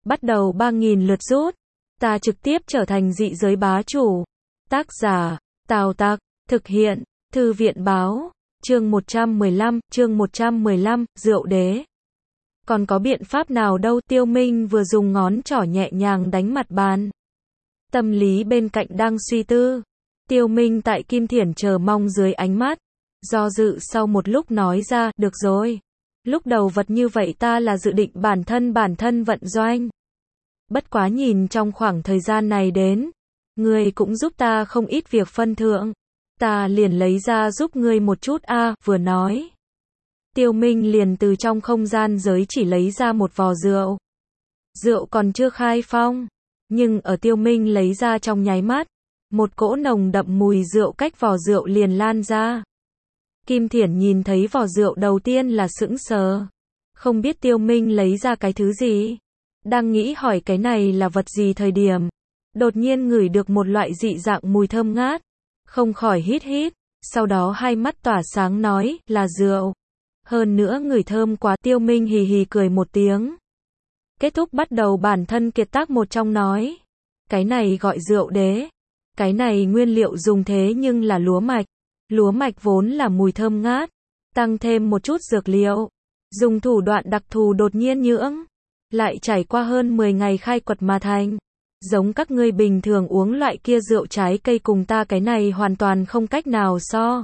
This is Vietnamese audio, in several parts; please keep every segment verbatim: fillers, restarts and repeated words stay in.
bắt đầu ba nghìn lượt rút. Ta trực tiếp trở thành dị giới bá chủ. Tác giả, Tào Tặc, thực hiện, Thư viện báo, chương một trăm mười lăm, chương một trăm mười lăm, rượu đế. Còn có biện pháp nào đâu, Tiêu Minh vừa dùng ngón trỏ nhẹ nhàng đánh mặt bàn. Tâm lý bên cạnh đang suy tư. Tiêu Minh tại Kim Thiển chờ mong dưới ánh mắt. Do dự sau một lúc nói ra, được rồi. Lúc đầu vật như vậy ta là dự định bản thân bản thân vận doanh. Bất quá nhìn trong khoảng thời gian này đến, ngươi cũng giúp ta không ít việc phân thượng. Ta liền lấy ra giúp ngươi một chút a à, vừa nói. Tiêu Minh liền từ trong không gian giới chỉ lấy ra một vò rượu. Rượu còn chưa khai phong, nhưng ở Tiêu Minh lấy ra trong nháy mắt, một cỗ nồng đậm mùi rượu cách vò rượu liền lan ra. Kim Thiển nhìn thấy vò rượu đầu tiên là sững sờ. Không biết Tiêu Minh lấy ra cái thứ gì. Đang nghĩ hỏi cái này là vật gì thời điểm. Đột nhiên ngửi được một loại dị dạng mùi thơm ngát. Không khỏi hít hít. Sau đó hai mắt tỏa sáng nói là rượu. Hơn nữa ngửi thơm quá. Tiêu Minh hì hì cười một tiếng. Kết thúc bắt đầu bản thân kiệt tác một trong nói. Cái này gọi rượu đế. Cái này nguyên liệu dùng thế nhưng là lúa mạch. Lúa mạch vốn là mùi thơm ngát, tăng thêm một chút dược liệu, dùng thủ đoạn đặc thù đột nhiên nhưỡng, lại trải qua hơn mười ngày khai quật mà thành. Giống các ngươi bình thường uống loại kia rượu trái cây cùng ta cái này hoàn toàn không cách nào so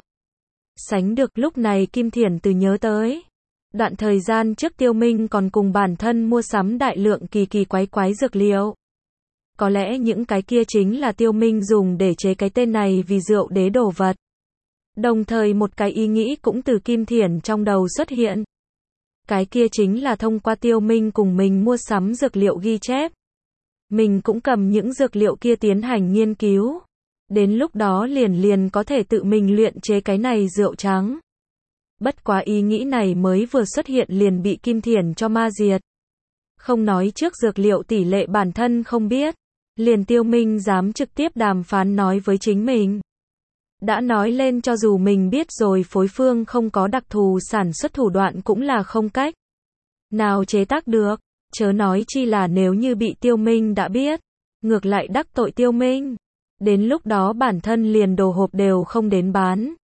sánh được. Lúc này Kim Thiển từ nhớ tới đoạn thời gian trước Tiêu Minh còn cùng bản thân mua sắm đại lượng kỳ kỳ quái quái dược liệu. Có lẽ những cái kia chính là Tiêu Minh dùng để chế cái tên này vì rượu đế đồ vật. Đồng thời một cái ý nghĩ cũng từ Kim Thiển trong đầu xuất hiện. Cái kia chính là thông qua Tiêu Minh cùng mình mua sắm dược liệu ghi chép. Mình cũng cầm những dược liệu kia tiến hành nghiên cứu. Đến lúc đó liền liền có thể tự mình luyện chế cái này rượu trắng. Bất quá ý nghĩ này mới vừa xuất hiện liền bị Kim Thiển cho ma diệt. Không nói trước dược liệu tỷ lệ bản thân không biết. Liền Tiêu Minh dám trực tiếp đàm phán nói với chính mình. Đã nói lên cho dù mình biết rồi phối phương không có đặc thù sản xuất thủ đoạn cũng là không cách nào chế tác được, chớ nói chi là nếu như bị Tiêu Minh đã biết, ngược lại đắc tội Tiêu Minh. Đến lúc đó bản thân liền đồ hộp đều không đến bán.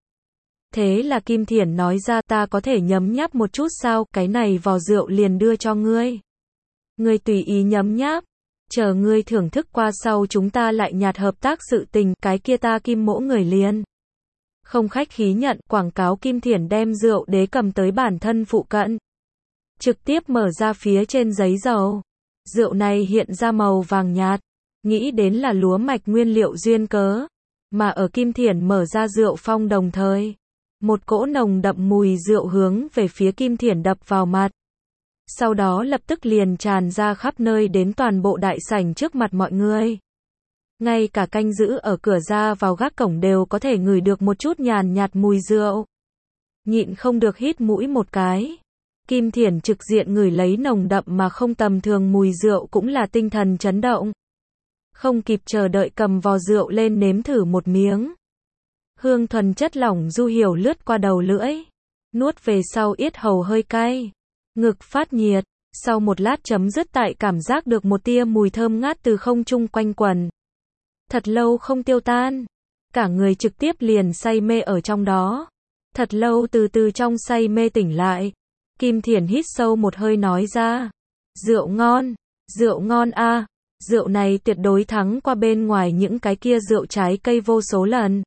Thế là Kim Thiển nói ra ta có thể nhấm nháp một chút sao, cái này vò rượu liền đưa cho ngươi. Ngươi tùy ý nhấm nháp. Chờ ngươi thưởng thức qua sau chúng ta lại nhạt hợp tác sự tình, cái kia ta Kim mỗ người liền. Không khách khí nhận, quảng cáo. Kim Thiển đem rượu đế cầm tới bản thân phụ cận. Trực tiếp mở ra phía trên giấy dầu. Rượu này hiện ra màu vàng nhạt. Nghĩ đến là lúa mạch nguyên liệu duyên cớ. Mà ở Kim Thiển mở ra rượu phong đồng thời. Một cỗ nồng đậm mùi rượu hướng về phía Kim Thiển đập vào mặt. Sau đó lập tức liền tràn ra khắp nơi đến toàn bộ đại sảnh trước mặt mọi người. Ngay cả canh giữ ở cửa ra vào gác cổng đều có thể ngửi được một chút nhàn nhạt mùi rượu. Nhịn không được hít mũi một cái. Kim Thiển trực diện ngửi lấy nồng đậm mà không tầm thường mùi rượu cũng là tinh thần chấn động. Không kịp chờ đợi cầm vò rượu lên nếm thử một miếng. Hương thuần chất lỏng du hiểu lướt qua đầu lưỡi. Nuốt về sau yết hầu hơi cay. Ngực phát nhiệt, sau một lát chấm dứt tại cảm giác được một tia mùi thơm ngát từ không trung quanh quẩn. Thật lâu không tiêu tan, cả người trực tiếp liền say mê ở trong đó. Thật lâu từ từ trong say mê tỉnh lại, Kim Thiển hít sâu một hơi nói ra. Rượu ngon, rượu ngon a, à, rượu này tuyệt đối thắng qua bên ngoài những cái kia rượu trái cây vô số lần.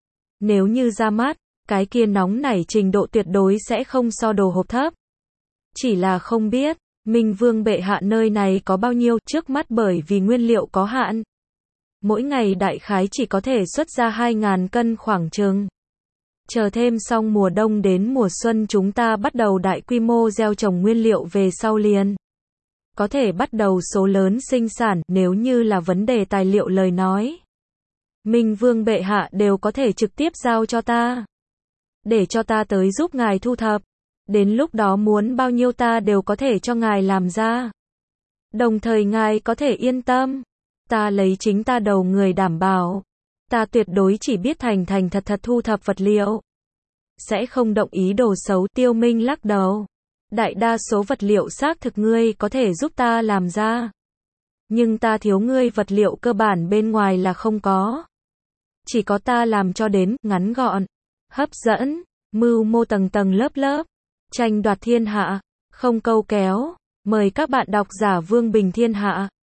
Nếu như ra mắt, cái kia nóng nảy trình độ tuyệt đối sẽ không so đồ hộp thấp. Chỉ là không biết, Minh Vương bệ hạ nơi này có bao nhiêu, trước mắt bởi vì nguyên liệu có hạn. Mỗi ngày đại khái chỉ có thể xuất ra hai ngàn cân khoảng chừng. Chờ thêm xong mùa đông đến mùa xuân chúng ta bắt đầu đại quy mô gieo trồng nguyên liệu về sau liền. Có thể bắt đầu số lớn sinh sản, nếu như là vấn đề tài liệu lời nói. Minh Vương bệ hạ đều có thể trực tiếp giao cho ta. Để cho ta tới giúp ngài thu thập. Đến lúc đó muốn bao nhiêu ta đều có thể cho ngài làm ra. Đồng thời ngài có thể yên tâm. Ta lấy chính ta đầu người đảm bảo. Ta tuyệt đối chỉ biết thành thành thật thật thu thập vật liệu. Sẽ không động ý đồ xấu. Tiêu Minh lắc đầu. Đại đa số vật liệu xác thực ngươi có thể giúp ta làm ra. Nhưng ta thiếu ngươi vật liệu cơ bản bên ngoài là không có. Chỉ có ta làm cho đến, ngắn gọn, hấp dẫn, mưu mô tầng tầng lớp lớp, tranh đoạt thiên hạ, không câu kéo. Mời các bạn đọc giả Vương Bình Thiên Hạ.